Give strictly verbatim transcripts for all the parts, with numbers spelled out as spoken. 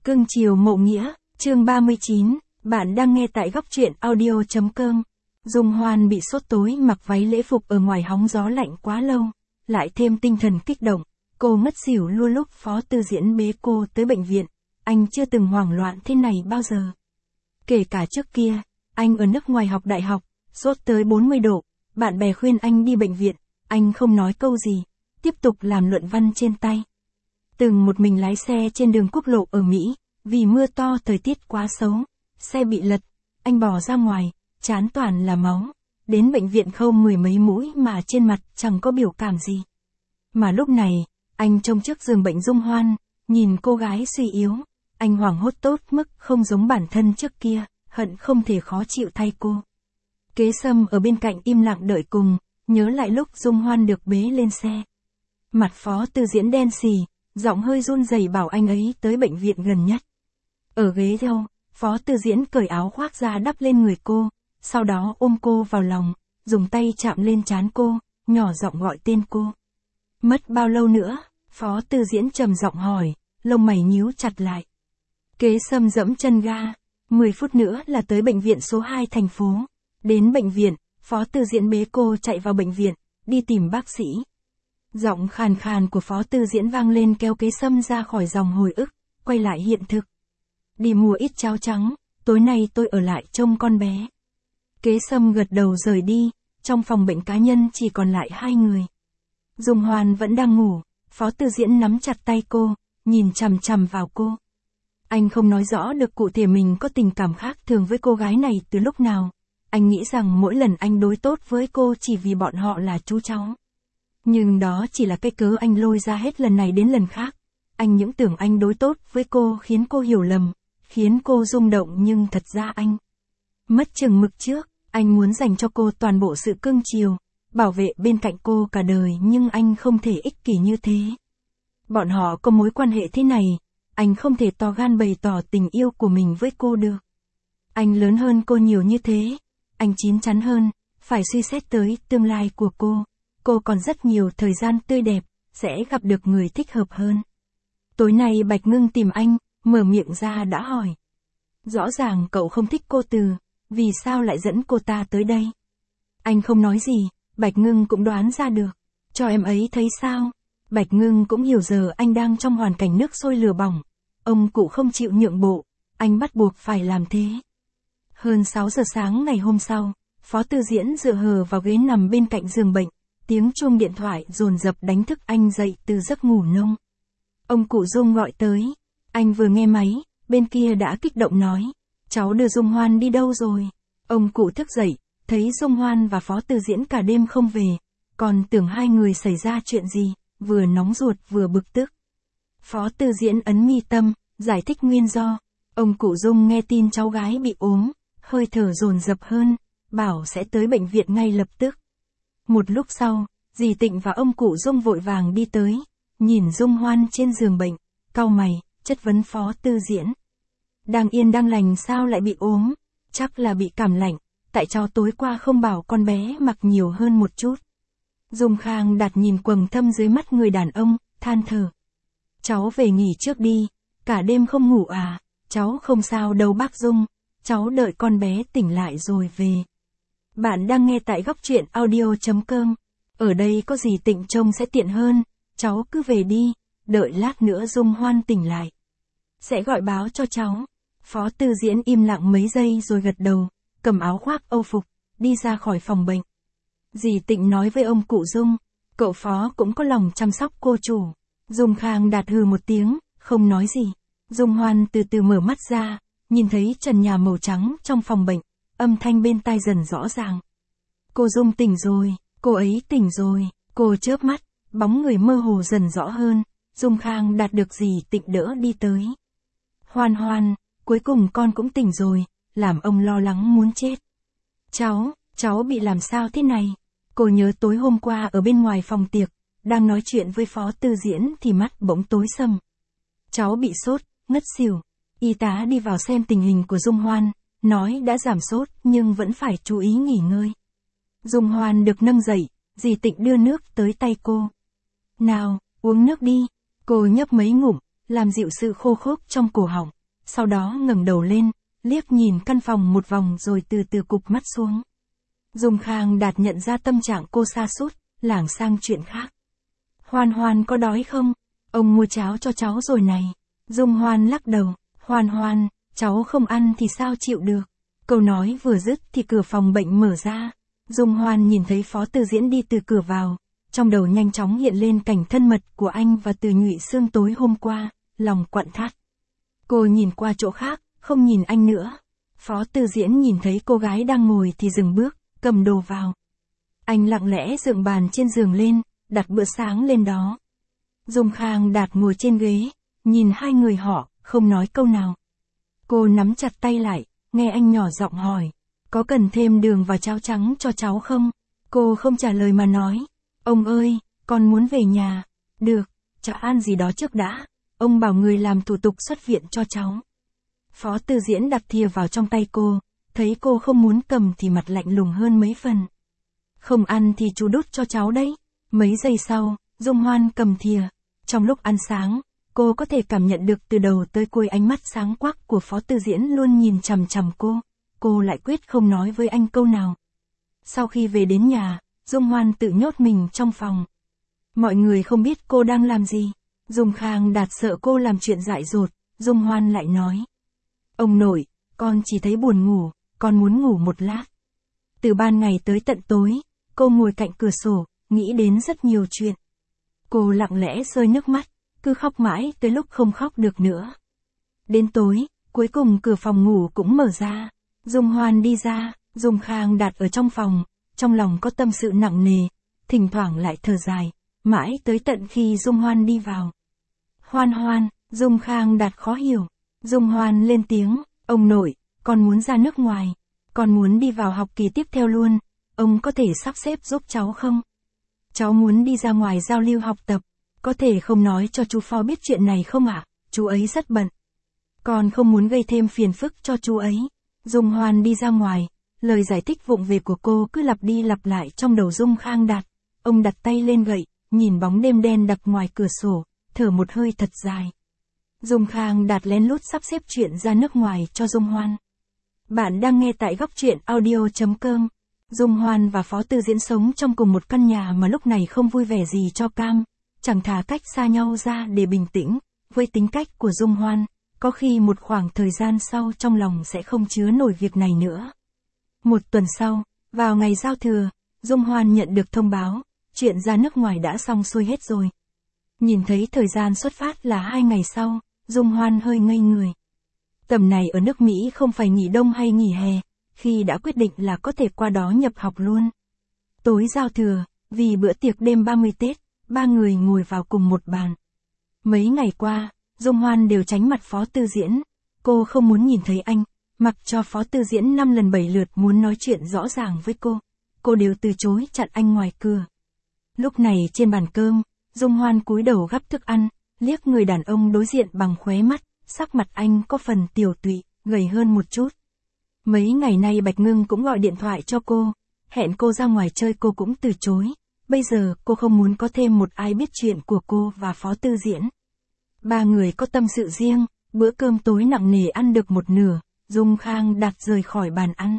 Cưng chiều mộ nghĩa, chương ba mươi chín, bạn đang nghe tại góc truyện audio.com. Dung Hoan bị sốt tối mặc váy lễ phục ở ngoài hóng gió lạnh quá lâu, lại thêm tinh thần kích động, cô ngất xỉu luôn lúc Phó Tư Diễn bế cô tới bệnh viện, anh chưa từng hoảng loạn thế này bao giờ. Kể cả trước kia, anh ở nước ngoài học đại học, sốt tới bốn mươi độ, bạn bè khuyên anh đi bệnh viện, anh không nói câu gì, tiếp tục làm luận văn trên tay. Từng một mình lái xe trên đường quốc lộ ở Mỹ, vì mưa to thời tiết quá xấu, xe bị lật, anh bò ra ngoài, trán toàn là máu, đến bệnh viện khâu mười mấy mũi mà trên mặt chẳng có biểu cảm gì. Mà lúc này, anh trông trước giường bệnh Dung Hoan, nhìn cô gái suy yếu, anh hoảng hốt tốt mức không giống bản thân trước kia, hận không thể khó chịu thay cô. Kế Sâm ở bên cạnh im lặng đợi cùng, nhớ lại lúc Dung Hoan được bế lên xe. Mặt Phó Tư Diễn đen xì, giọng hơi run rẩy bảo anh ấy tới bệnh viện gần nhất. Ở ghế theo, Phó Tư Diễn cởi áo khoác ra đắp lên người cô, sau đó ôm cô vào lòng, dùng tay chạm lên trán cô, nhỏ giọng gọi tên cô. Mất bao lâu nữa? Phó Tư Diễn trầm giọng hỏi, lông mày nhíu chặt lại. Kế Sâm dẫm chân ga, mười phút nữa là tới bệnh viện số hai thành phố. Đến bệnh viện, Phó Tư Diễn bế cô chạy vào bệnh viện, đi tìm bác sĩ. Giọng khàn khàn của Phó Tư Diễn vang lên kéo Kế Sâm ra khỏi dòng hồi ức, quay lại hiện thực. Đi mua ít cháo trắng, tối nay tôi ở lại trông con bé. Kế Sâm gật đầu rời đi, trong phòng bệnh cá nhân chỉ còn lại hai người. Dung Hoan vẫn đang ngủ, Phó Tư Diễn nắm chặt tay cô, nhìn chằm chằm vào cô. Anh không nói rõ được cụ thể mình có tình cảm khác thường với cô gái này từ lúc nào. Anh nghĩ rằng mỗi lần anh đối tốt với cô chỉ vì bọn họ là chú cháu. Nhưng đó chỉ là cái cớ anh lôi ra hết lần này đến lần khác. Anh những tưởng anh đối tốt với cô khiến cô hiểu lầm, khiến cô rung động nhưng thật ra anh mất chừng mực trước. Anh muốn dành cho cô toàn bộ sự cưng chiều, bảo vệ bên cạnh cô cả đời nhưng anh không thể ích kỷ như thế. Bọn họ có mối quan hệ thế này, anh không thể to gan bày tỏ tình yêu của mình với cô được. Anh lớn hơn cô nhiều như thế, anh chín chắn hơn, phải suy xét tới tương lai của cô. Cô còn rất nhiều thời gian tươi đẹp, sẽ gặp được người thích hợp hơn. Tối nay Bạch Ngưng tìm anh, mở miệng ra đã hỏi. Rõ ràng cậu không thích cô Từ, vì sao lại dẫn cô ta tới đây? Anh không nói gì, Bạch Ngưng cũng đoán ra được. Cho em ấy thấy sao? Bạch Ngưng cũng hiểu giờ anh đang trong hoàn cảnh nước sôi lửa bỏng. Ông cụ không chịu nhượng bộ, anh bắt buộc phải làm thế. Hơn sáu giờ sáng ngày hôm sau, Phó Tư Diễn dựa hờ vào ghế nằm bên cạnh giường bệnh. Tiếng chuông điện thoại dồn dập đánh thức anh dậy từ giấc ngủ nông. Ông cụ Dung gọi tới, anh vừa nghe máy, bên kia đã kích động nói, cháu đưa Dung Hoan đi đâu rồi? Ông cụ thức dậy, thấy Dung Hoan và Phó Tư Diễn cả đêm không về, còn tưởng hai người xảy ra chuyện gì, vừa nóng ruột vừa bực tức. Phó Tư Diễn ấn mi tâm, giải thích nguyên do. Ông cụ Dung nghe tin cháu gái bị ốm, hơi thở dồn dập hơn, bảo sẽ tới bệnh viện ngay lập tức. Một lúc sau, dì Tịnh và ông cụ Dung vội vàng đi tới, nhìn Dung Hoan trên giường bệnh, cau mày, chất vấn Phó Tư Diễn. Đang yên đang lành sao lại bị ốm? Chắc là bị cảm lạnh, tại cháu tối qua không bảo con bé mặc nhiều hơn một chút. Dung Khang Đạt nhìn quầng thâm dưới mắt người đàn ông, than thở. Cháu về nghỉ trước đi, cả đêm không ngủ à? Cháu không sao đâu bác Dung, cháu đợi con bé tỉnh lại rồi về. Bạn đang nghe tại góc truyện audio.com. Ở đây có gì Tịnh trông sẽ tiện hơn, cháu cứ về đi, đợi lát nữa Dung Hoan tỉnh lại. Sẽ gọi báo cho cháu. Phó Tư Diễn im lặng mấy giây rồi gật đầu, cầm áo khoác âu phục, đi ra khỏi phòng bệnh. Dì Tịnh nói với ông cụ Dung, cậu Phó cũng có lòng chăm sóc cô chủ. Dung Khang Đạt hừ một tiếng, không nói gì. Dung Hoan từ từ mở mắt ra, nhìn thấy trần nhà màu trắng trong phòng bệnh. Âm thanh bên tai dần rõ ràng. Cô Dung tỉnh rồi, cô ấy tỉnh rồi, cô chớp mắt, bóng người mơ hồ dần rõ hơn, Dung Khang Đạt được dì Tịnh đỡ đi tới. Hoan Hoan, cuối cùng con cũng tỉnh rồi, làm ông lo lắng muốn chết. Cháu, cháu bị làm sao thế này? Cô nhớ tối hôm qua ở bên ngoài phòng tiệc, đang nói chuyện với Phó Tư Diễn thì mắt bỗng tối sầm. Cháu bị sốt, ngất xỉu, y tá đi vào xem tình hình của Dung Hoan. Nói đã giảm sốt nhưng vẫn phải chú ý nghỉ ngơi. Dung Hoan được nâng dậy, dì Tịnh đưa nước tới tay cô. Nào, uống nước đi. Cô nhấp mấy ngụm, làm dịu sự khô khốc trong cổ họng, sau đó ngẩng đầu lên, liếc nhìn căn phòng một vòng rồi từ từ cụp mắt xuống. Dung Khang Đạt nhận ra tâm trạng cô sa sút, lảng sang chuyện khác. Hoan Hoan có đói không? Ông mua cháo cho cháu rồi này. Dung Hoan lắc đầu, Hoan Hoan, cháu không ăn thì sao chịu được. Câu nói vừa dứt thì cửa phòng bệnh mở ra. Dung Hoan nhìn thấy Phó Tư Diễn đi từ cửa vào, trong đầu nhanh chóng hiện lên cảnh thân mật của anh và Từ Nhụy Sương tối hôm qua, lòng quặn thắt. Cô nhìn qua chỗ khác, không nhìn anh nữa. Phó Tư Diễn nhìn thấy cô gái đang ngồi thì dừng bước, cầm đồ vào. Anh lặng lẽ dựng bàn trên giường lên, đặt bữa sáng lên đó. Dung Khang Đạt ngồi trên ghế, nhìn hai người họ, không nói câu nào. Cô nắm chặt tay lại, nghe anh nhỏ giọng hỏi, có cần thêm đường và cháo trắng cho cháu không? Cô không trả lời mà nói, ông ơi, con muốn về nhà. Được, cháu ăn gì đó trước đã, ông bảo người làm thủ tục xuất viện cho cháu. Phó Tư Diễn đặt thìa vào trong tay cô, thấy cô không muốn cầm thì mặt lạnh lùng hơn mấy phần. Không ăn thì chú đút cho cháu đấy. Mấy giây sau, Dung Hoan cầm thìa. Trong lúc ăn sáng, cô có thể cảm nhận được từ đầu tới cuối ánh mắt sáng quắc của Phó Tư Diễn luôn nhìn chằm chằm cô. Cô lại quyết không nói với anh câu nào. Sau khi về đến nhà, Dung Hoan tự nhốt mình trong phòng. Mọi người không biết cô đang làm gì. Dung Khang Đạt sợ cô làm chuyện dại dột, Dung Hoan lại nói. Ông nội, con chỉ thấy buồn ngủ, con muốn ngủ một lát. Từ ban ngày tới tận tối, cô ngồi cạnh cửa sổ, nghĩ đến rất nhiều chuyện. Cô lặng lẽ rơi nước mắt, cứ khóc mãi tới lúc không khóc được nữa. Đến tối, cuối cùng cửa phòng ngủ cũng mở ra. Dung Hoan đi ra, Dung Khang Đạt ở trong phòng, trong lòng có tâm sự nặng nề, thỉnh thoảng lại thở dài, mãi tới tận khi Dung Hoan đi vào. Hoan Hoan, Dung Khang Đạt khó hiểu. Dung Hoan lên tiếng, ông nội, con muốn ra nước ngoài, con muốn đi vào học kỳ tiếp theo luôn, ông có thể sắp xếp giúp cháu không? Cháu muốn đi ra ngoài giao lưu học tập, có thể không nói cho chú Phó biết chuyện này không ạ? Chú ấy rất bận. Con không muốn gây thêm phiền phức cho chú ấy. Dung Hoan đi ra ngoài, lời giải thích vụng về của cô cứ lặp đi lặp lại trong đầu Dung Khang Đạt. Ông đặt tay lên gậy, nhìn bóng đêm đen đặc ngoài cửa sổ, thở một hơi thật dài. Dung Khang Đạt lén lút sắp xếp chuyện ra nước ngoài cho Dung Hoan. Bạn đang nghe tại góc truyện audio chấm com. Dung Hoan và Phó Tư Diễn sống trong cùng một căn nhà mà lúc này không vui vẻ gì cho cam, chẳng thà cách xa nhau ra để bình tĩnh. Với tính cách của Dung Hoan, có khi một khoảng thời gian sau trong lòng sẽ không chứa nổi việc này nữa. Một tuần sau, vào ngày giao thừa, Dung Hoan nhận được thông báo, chuyện ra nước ngoài đã xong xuôi hết rồi. Nhìn thấy thời gian xuất phát là hai ngày sau, Dung Hoan hơi ngây người. Tầm này ở nước Mỹ không phải nghỉ đông hay nghỉ hè, khi đã quyết định là có thể qua đó nhập học luôn. Tối giao thừa, vì bữa tiệc đêm ba mươi Tết, ba người ngồi vào cùng một bàn. Mấy ngày qua, Dung Hoan đều tránh mặt Phó Tư Diễn, cô không muốn nhìn thấy anh, mặc cho Phó Tư Diễn năm lần bảy lượt muốn nói chuyện rõ ràng với cô, cô đều từ chối chặn anh ngoài cửa. Lúc này trên bàn cơm, Dung Hoan cúi đầu gắp thức ăn, liếc người đàn ông đối diện bằng khóe mắt, sắc mặt anh có phần tiều tụy, gầy hơn một chút. Mấy ngày nay Bạch Ngưng cũng gọi điện thoại cho cô, hẹn cô ra ngoài chơi cô cũng từ chối, bây giờ cô không muốn có thêm một ai biết chuyện của cô và Phó Tư Diễn. Ba người có tâm sự riêng, bữa cơm tối nặng nề ăn được một nửa, Dung Khang Đạt rời khỏi bàn ăn.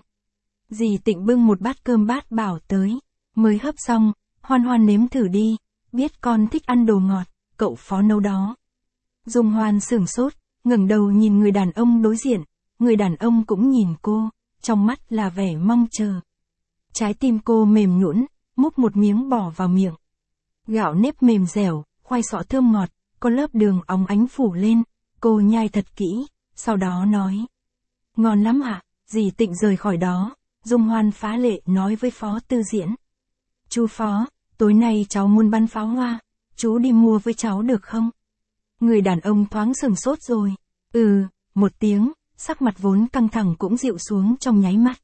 Dì Tịnh bưng một bát cơm bát bảo tới, mới hấp xong, Hoan Hoan nếm thử đi, biết con thích ăn đồ ngọt, cậu Phó nấu đó. Dung Hoan sửng sốt, ngẩng đầu nhìn người đàn ông đối diện, người đàn ông cũng nhìn cô, trong mắt là vẻ mong chờ. Trái tim cô mềm nhũn, múc một miếng bỏ vào miệng. Gạo nếp mềm dẻo, khoai sọ thơm ngọt, có lớp đường óng ánh phủ lên, cô nhai thật kỹ, sau đó nói. Ngon lắm ạ, à? Dì Tịnh rời khỏi đó, Dung Hoan phá lệ nói với Phó Tư Diễn. Chú Phó, tối nay cháu muốn bắn pháo hoa, chú đi mua với cháu được không? Người đàn ông thoáng sừng sốt rồi. Ừ, một tiếng, sắc mặt vốn căng thẳng cũng dịu xuống trong nháy mắt.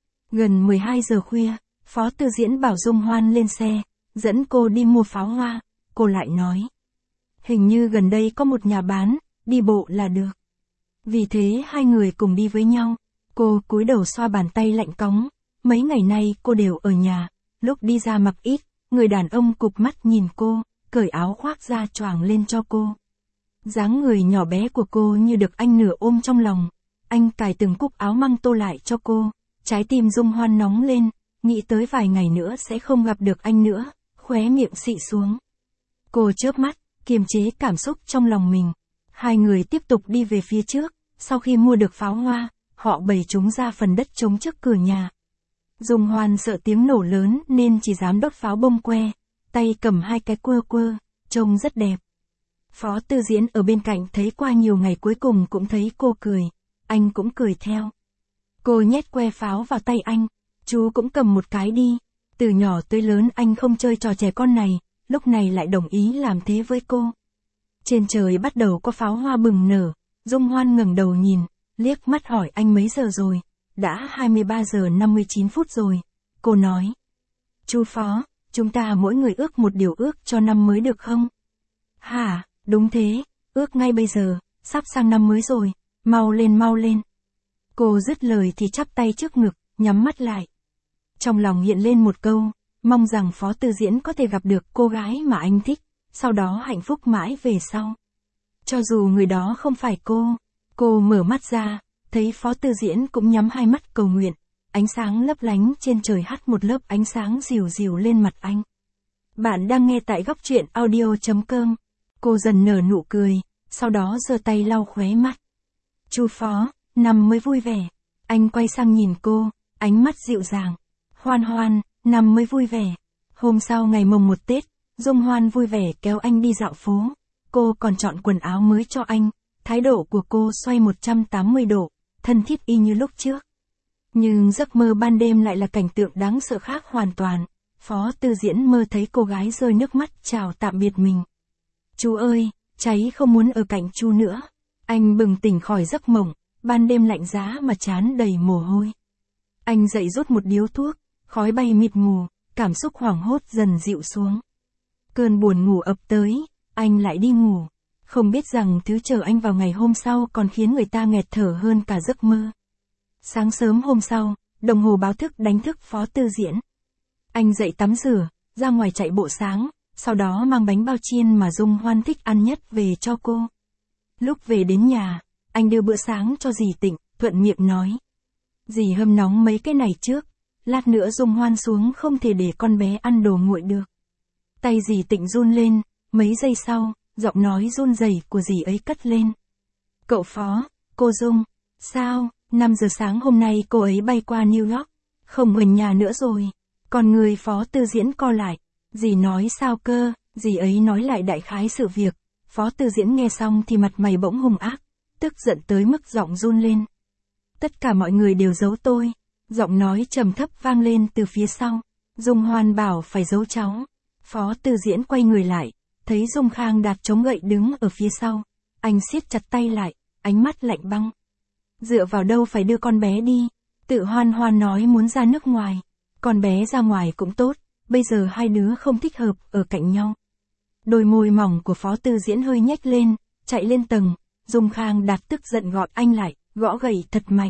Gần mười hai giờ khuya, Phó Tư Diễn bảo Dung Hoan lên xe, dẫn cô đi mua pháo hoa, cô lại nói. Hình như gần đây có một nhà bán, đi bộ là được. Vì thế hai người cùng đi với nhau, cô cúi đầu xoa bàn tay lạnh cóng, mấy ngày nay cô đều ở nhà, lúc đi ra mặc ít, người đàn ông cụp mắt nhìn cô, cởi áo khoác ra choàng lên cho cô. Dáng người nhỏ bé của cô như được anh nửa ôm trong lòng. Anh cài từng cúc áo măng tô lại cho cô. Trái tim Dung Hoan nóng lên, nghĩ tới vài ngày nữa sẽ không gặp được anh nữa, khóe miệng xị xuống. Cô chớp mắt, kiềm chế cảm xúc trong lòng mình. Hai người tiếp tục đi về phía trước, sau khi mua được pháo hoa, họ bày chúng ra phần đất trống trước cửa nhà. Dung Hoan sợ tiếng nổ lớn nên chỉ dám đốt pháo bông que, tay cầm hai cái quơ quơ, trông rất đẹp. Phó Tư Diễn ở bên cạnh thấy qua nhiều ngày cuối cùng cũng thấy cô cười, anh cũng cười theo. Cô nhét que pháo vào tay anh, chú cũng cầm một cái đi. Từ nhỏ tới lớn anh không chơi trò trẻ con này, lúc này lại đồng ý làm thế với cô. Trên trời bắt đầu có pháo hoa bừng nở, Dung Hoan ngẩng đầu nhìn, liếc mắt hỏi anh mấy giờ rồi, đã hai mươi ba giờ năm mươi chín phút rồi. Cô nói, chú Phó, chúng ta mỗi người ước một điều ước cho năm mới được không? Hả, đúng thế, ước ngay bây giờ, sắp sang năm mới rồi, mau lên mau lên. Cô dứt lời thì chắp tay trước ngực, nhắm mắt lại. Trong lòng hiện lên một câu, mong rằng Phó Tư Diễn có thể gặp được cô gái mà anh thích, sau đó hạnh phúc mãi về sau. Cho dù người đó không phải cô, cô mở mắt ra, thấy Phó Tư Diễn cũng nhắm hai mắt cầu nguyện, ánh sáng lấp lánh trên trời hắt một lớp ánh sáng dịu dịu lên mặt anh. Bạn đang nghe tại góc truyện audio chấm com. Cô dần nở nụ cười, sau đó giơ tay lau khóe mắt. Chú Phó, năm mới vui vẻ. Anh quay sang nhìn cô, ánh mắt dịu dàng. Hoan Hoan, năm mới vui vẻ. Hôm sau ngày mồng một Tết, Dung Hoan vui vẻ kéo anh đi dạo phố. Cô còn chọn quần áo mới cho anh, thái độ của cô xoay một trăm tám mươi độ, thân thiết y như lúc trước. Nhưng giấc mơ ban đêm lại là cảnh tượng đáng sợ khác hoàn toàn. Phó Tư Diễn mơ thấy cô gái rơi nước mắt chào tạm biệt mình. Chú ơi, cháy không muốn ở cạnh chú nữa. Anh bừng tỉnh khỏi giấc mộng, ban đêm lạnh giá mà trán đầy mồ hôi. Anh dậy rút một điếu thuốc, khói bay mịt mù, cảm xúc hoảng hốt dần dịu xuống. Cơn buồn ngủ ập tới, anh lại đi ngủ. Không biết rằng thứ chờ anh vào ngày hôm sau còn khiến người ta nghẹt thở hơn cả giấc mơ. Sáng sớm hôm sau, đồng hồ báo thức đánh thức Phó Tư Diễn. Anh dậy tắm rửa, ra ngoài chạy bộ sáng, sau đó mang bánh bao chiên mà Dung Hoan thích ăn nhất về cho cô. Lúc về đến nhà, anh đưa bữa sáng cho dì Tịnh, thuận miệng nói. Dì hâm nóng mấy cái này trước, lát nữa Dung Hoan xuống không thể để con bé ăn đồ nguội được. Tay dì Tịnh run lên, mấy giây sau, giọng nói run rẩy của dì ấy cất lên. Cậu Phó, cô Dung, sao, năm giờ sáng hôm nay cô ấy bay qua New York, không ở nhà nữa rồi. Còn người Phó Tư Diễn co lại, dì nói sao cơ, dì ấy nói lại đại khái sự việc. Phó Tư Diễn nghe xong thì mặt mày bỗng hung ác, tức giận tới mức giọng run lên. Tất cả mọi người đều giấu tôi. Giọng nói trầm thấp vang lên từ phía sau. Dung Hoan bảo phải giấu cháu. Phó Tư Diễn quay người lại, thấy Dung Khang Đạt chống gậy đứng ở phía sau. Anh siết chặt tay lại, ánh mắt lạnh băng. Dựa vào đâu phải đưa con bé đi. Tự Hoan Hoan nói muốn ra nước ngoài. Con bé ra ngoài cũng tốt, bây giờ hai đứa không thích hợp ở cạnh nhau. Đôi môi mỏng của Phó Tư Diễn hơi nhếch lên, chạy lên tầng. Dung Khang Đạt tức giận gọt anh lại, gõ gậy thật mạnh.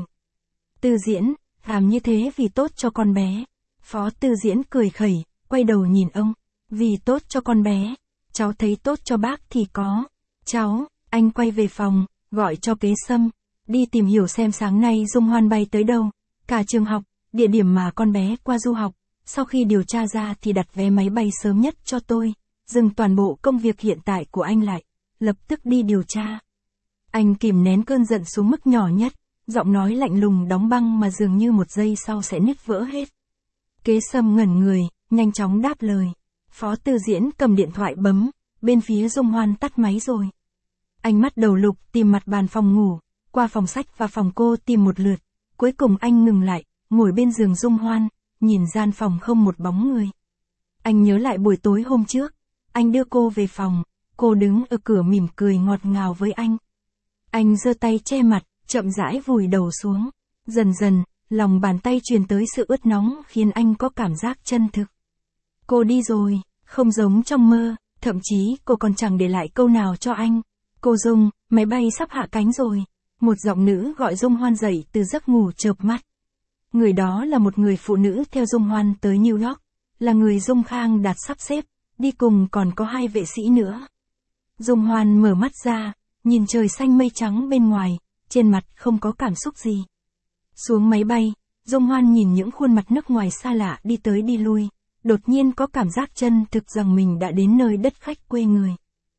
Tư Diễn, làm như thế vì tốt cho con bé. Phó Tư Diễn cười khẩy, quay đầu nhìn ông. Vì tốt cho con bé, cháu thấy tốt cho bác thì có. Cháu, anh quay về phòng, gọi cho Kế Sâm. Đi tìm hiểu xem sáng nay Dung Hoan bay tới đâu. Cả trường học, địa điểm mà con bé qua du học. Sau khi điều tra ra thì đặt vé máy bay sớm nhất cho tôi. Dừng toàn bộ công việc hiện tại của anh lại. Lập tức đi điều tra. Anh kìm nén cơn giận xuống mức nhỏ nhất. Giọng nói lạnh lùng đóng băng mà dường như một giây sau sẽ nứt vỡ hết. Kế Sâm ngẩn người, nhanh chóng đáp lời. Phó Tư Diễn cầm điện thoại bấm, bên phía Dung Hoan tắt máy rồi. Anh mắt đầu lục tìm mặt bàn phòng ngủ, qua phòng sách và phòng cô tìm một lượt. Cuối cùng anh ngừng lại, ngồi bên giường Dung Hoan, nhìn gian phòng không một bóng người. Anh nhớ lại buổi tối hôm trước, anh đưa cô về phòng, cô đứng ở cửa mỉm cười ngọt ngào với anh. Anh giơ tay che mặt, chậm rãi vùi đầu xuống. Dần dần, lòng bàn tay truyền tới sự ướt nóng khiến anh có cảm giác chân thực. Cô đi rồi, không giống trong mơ, thậm chí cô còn chẳng để lại câu nào cho anh. Cô Dung, máy bay sắp hạ cánh rồi. Một giọng nữ gọi Dung Hoan dậy từ giấc ngủ chợp mắt. Người đó là một người phụ nữ theo Dung Hoan tới New York, là người Dung Khang Đạt sắp xếp, đi cùng còn có hai vệ sĩ nữa. Dung Hoan mở mắt ra, nhìn trời xanh mây trắng bên ngoài, trên mặt không có cảm xúc gì. Xuống máy bay, Dung Hoan nhìn những khuôn mặt nước ngoài xa lạ đi tới đi lui, đột nhiên có cảm giác chân thực rằng mình đã đến nơi đất khách quê người.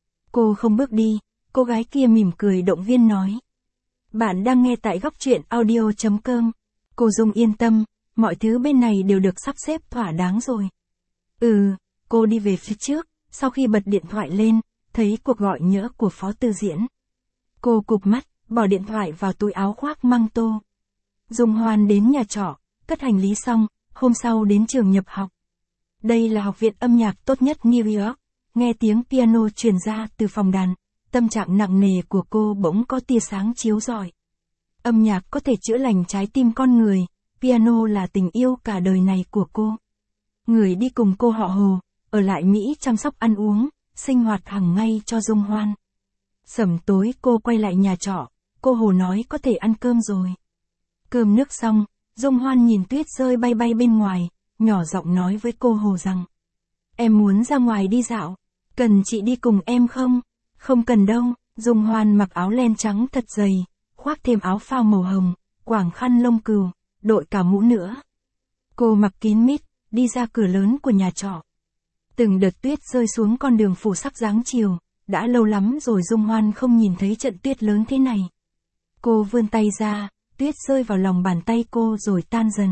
Cô không bước đi, cô gái kia mỉm cười động viên nói. Bạn đang nghe tại góc truyện audio chấm com. Cô Dung yên tâm, mọi thứ bên này đều được sắp xếp thỏa đáng rồi. Ừ, cô đi về phía trước, sau khi bật điện thoại lên, thấy cuộc gọi nhỡ của Phó Tư Diễn. Cô cụp mắt, bỏ điện thoại vào túi áo khoác măng tô. Dung Hoan đến nhà trọ, cất hành lý xong, hôm sau đến trường nhập học. Đây là học viện âm nhạc tốt nhất New York, nghe tiếng piano truyền ra từ phòng đàn, tâm trạng nặng nề của cô bỗng có tia sáng chiếu rọi. Âm nhạc có thể chữa lành trái tim con người, piano là tình yêu cả đời này của cô. Người đi cùng cô họ Hồ, ở lại Mỹ chăm sóc ăn uống, sinh hoạt hàng ngày cho Dung Hoan. Sẩm tối cô quay lại nhà trọ, cô Hồ nói có thể ăn cơm rồi. Cơm nước xong, Dung Hoan nhìn tuyết rơi bay bay bên ngoài, nhỏ giọng nói với cô Hồ rằng. Em muốn ra ngoài đi dạo, cần chị đi cùng em không? Không cần đâu, Dung Hoan mặc áo len trắng thật dày, khoác thêm áo phao màu hồng, quàng khăn lông cừu, đội cả mũ nữa. Cô mặc kín mít, đi ra cửa lớn của nhà trọ. Từng đợt tuyết rơi xuống con đường phủ sắc dáng chiều, đã lâu lắm rồi Dung Hoan không nhìn thấy trận tuyết lớn thế này. Cô vươn tay ra, tuyết rơi vào lòng bàn tay cô rồi tan dần.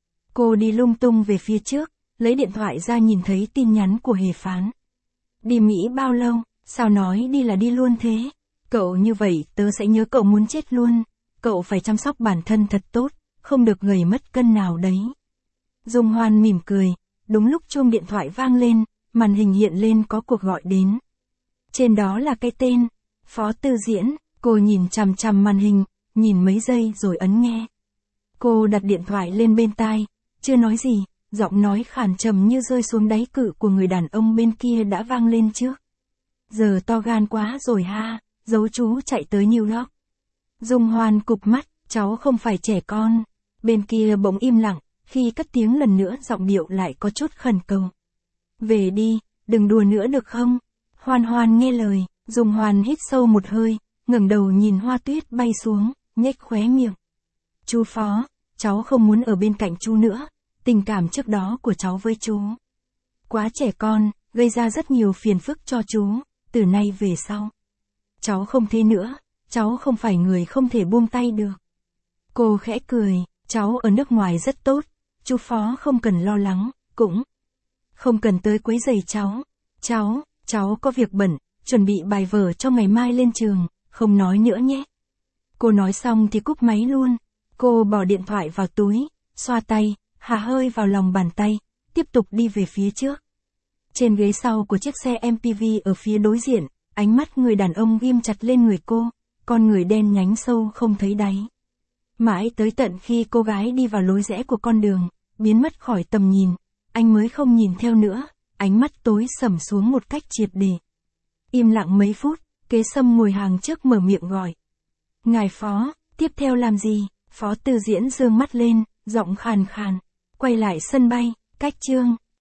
Cô đi lung tung về phía trước, lấy điện thoại ra nhìn thấy tin nhắn của Hề Phán. Đi Mỹ bao lâu, sao nói đi là đi luôn thế? Cậu như vậy tớ sẽ nhớ cậu muốn chết luôn. Cậu phải chăm sóc bản thân thật tốt, không được gầy mất cân nào đấy. Dung Hoan mỉm cười, đúng lúc chuông điện thoại vang lên, màn hình hiện lên có cuộc gọi đến. Trên đó là cái tên, Phó Tư Diễn, cô nhìn chằm chằm màn hình, nhìn mấy giây rồi ấn nghe. Cô đặt điện thoại lên bên tai, chưa nói gì, giọng nói khàn trầm như rơi xuống đáy cự của người đàn ông bên kia đã vang lên trước. Giờ to gan quá rồi ha, giấu chú chạy tới New York. Dung Hoan cụp mắt, cháu không phải trẻ con. Bên kia bỗng im lặng, khi cất tiếng lần nữa giọng điệu lại có chút khẩn cầu. Về đi, đừng đùa nữa được không? Hoan Hoan nghe lời, Dung Hoan hít sâu một hơi, ngẩng đầu nhìn hoa tuyết bay xuống, nhếch khóe miệng. Chú Phó, cháu không muốn ở bên cạnh chú nữa, tình cảm trước đó của cháu với chú quá trẻ con, gây ra rất nhiều phiền phức cho chú, từ nay về sau. Cháu không thế nữa, cháu không phải người không thể buông tay được. Cô khẽ cười, cháu ở nước ngoài rất tốt, chú Phó không cần lo lắng, cũng không cần tới quấy rầy cháu. Cháu, cháu có việc bận, chuẩn bị bài vở cho ngày mai lên trường, không nói nữa nhé. Cô nói xong thì cúp máy luôn. Cô bỏ điện thoại vào túi, xoa tay, hà hơi vào lòng bàn tay, tiếp tục đi về phía trước. Trên ghế sau của chiếc xe em pê vê ở phía đối diện, ánh mắt người đàn ông ghim chặt lên người cô, con người đen nhánh sâu không thấy đáy. Mãi tới tận khi cô gái đi vào lối rẽ của con đường, biến mất khỏi tầm nhìn, anh mới không nhìn theo nữa, ánh mắt tối sầm xuống một cách triệt để. Im lặng mấy phút, Kế Sâm ngồi hàng trước mở miệng gọi. Ngài Phó, tiếp theo làm gì? Phó Tư Diễn giương mắt lên, giọng khàn khàn. Quay lại sân bay, cách chương.